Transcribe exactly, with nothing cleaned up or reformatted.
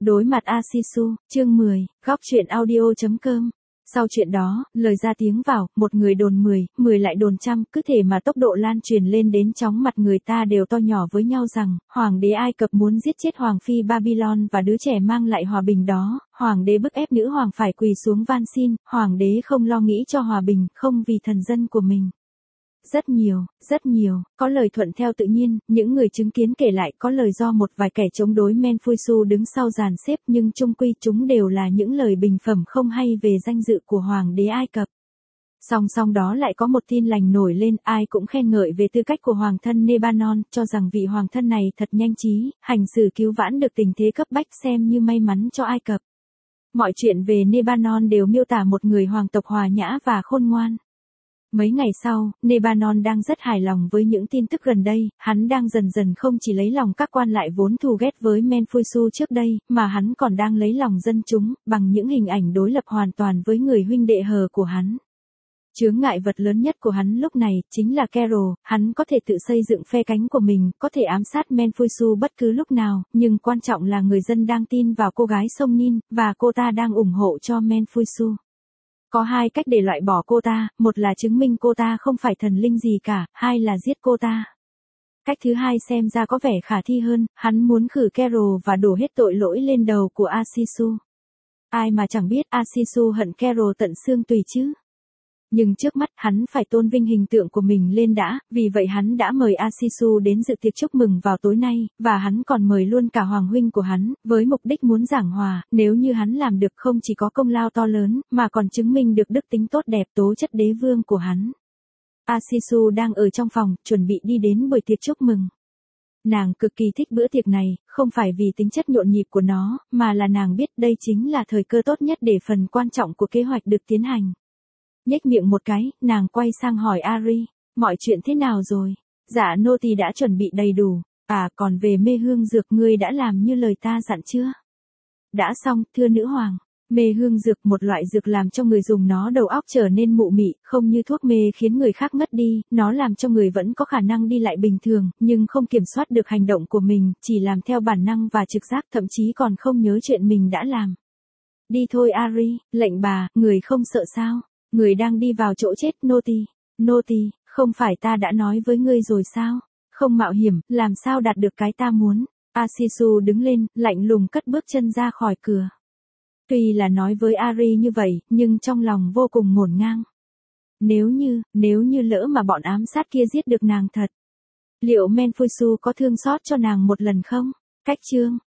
Đối mặt Asisu, chương mười, góc truyện audio.com. Sau chuyện đó, lời ra tiếng vào, một người đồn mười, mười lại đồn trăm, cứ thể mà tốc độ lan truyền lên đến chóng mặt người ta đều to nhỏ với nhau rằng, Hoàng đế Ai Cập muốn giết chết Hoàng phi Babylon và đứa trẻ mang lại hòa bình đó, Hoàng đế bức ép nữ hoàng phải quỳ xuống van xin, Hoàng đế không lo nghĩ cho hòa bình, không vì thần dân của mình. Rất nhiều, rất nhiều, có lời thuận theo tự nhiên, những người chứng kiến kể lại có lời do một vài kẻ chống đối Menfuisu đứng sau dàn xếp nhưng chung quy chúng đều là những lời bình phẩm không hay về danh dự của Hoàng đế Ai Cập. Song song đó lại có một tin lành nổi lên, ai cũng khen ngợi về tư cách của Hoàng thân Nebanon, cho rằng vị Hoàng thân này thật nhanh trí, hành xử cứu vãn được tình thế cấp bách xem như may mắn cho Ai Cập. Mọi chuyện về Nebanon đều miêu tả một người hoàng tộc hòa nhã và khôn ngoan. Mấy ngày sau, Nebanon đang rất hài lòng với những tin tức gần đây, hắn đang dần dần không chỉ lấy lòng các quan lại vốn thù ghét với Menfuisu trước đây, mà hắn còn đang lấy lòng dân chúng, bằng những hình ảnh đối lập hoàn toàn với người huynh đệ hờ của hắn. Chướng ngại vật lớn nhất của hắn lúc này, chính là Carol, hắn có thể tự xây dựng phe cánh của mình, có thể ám sát Menfuisu bất cứ lúc nào, nhưng quan trọng là người dân đang tin vào cô gái sông Nin, và cô ta đang ủng hộ cho Menfuisu. Có hai cách để loại bỏ cô ta, một là chứng minh cô ta không phải thần linh gì cả, hai là giết cô ta. Cách thứ hai xem ra có vẻ khả thi hơn, hắn muốn khử Carol và đổ hết tội lỗi lên đầu của Asisu. Ai mà chẳng biết Asisu hận Carol tận xương tùy chứ. Nhưng trước mắt hắn phải tôn vinh hình tượng của mình lên đã, vì vậy hắn đã mời Asisu đến dự tiệc chúc mừng vào tối nay, và hắn còn mời luôn cả hoàng huynh của hắn, với mục đích muốn giảng hòa, nếu như hắn làm được không chỉ có công lao to lớn, mà còn chứng minh được đức tính tốt đẹp tố chất đế vương của hắn. Asisu đang ở trong phòng, chuẩn bị đi đến buổi tiệc chúc mừng. Nàng cực kỳ thích bữa tiệc này, không phải vì tính chất nhộn nhịp của nó, mà là nàng biết đây chính là thời cơ tốt nhất để phần quan trọng của kế hoạch được tiến hành. Nhếch miệng một cái, nàng quay sang hỏi Ari, mọi chuyện thế nào rồi? Dạ nô tỳ đã chuẩn bị đầy đủ, à còn về mê hương dược ngươi đã làm như lời ta dặn chưa? Đã xong, thưa nữ hoàng. Mê hương dược một loại dược làm cho người dùng nó đầu óc trở nên mụ mị, không như thuốc mê khiến người khác ngất đi, nó làm cho người vẫn có khả năng đi lại bình thường, nhưng không kiểm soát được hành động của mình, chỉ làm theo bản năng và trực giác, thậm chí còn không nhớ chuyện mình đã làm. Đi thôi Ari, lệnh bà, người không sợ sao? Người đang đi vào chỗ chết, nô tỳ. Nô tỳ, không phải ta đã nói với ngươi rồi sao? Không mạo hiểm, làm sao đạt được cái ta muốn? Asisu đứng lên, lạnh lùng cất bước chân ra khỏi cửa. Tuy là nói với Ari như vậy, nhưng trong lòng vô cùng ngổn ngang. Nếu như, nếu như lỡ mà bọn ám sát kia giết được nàng thật. Liệu Menfuisu có thương xót cho nàng một lần không? Cách chương.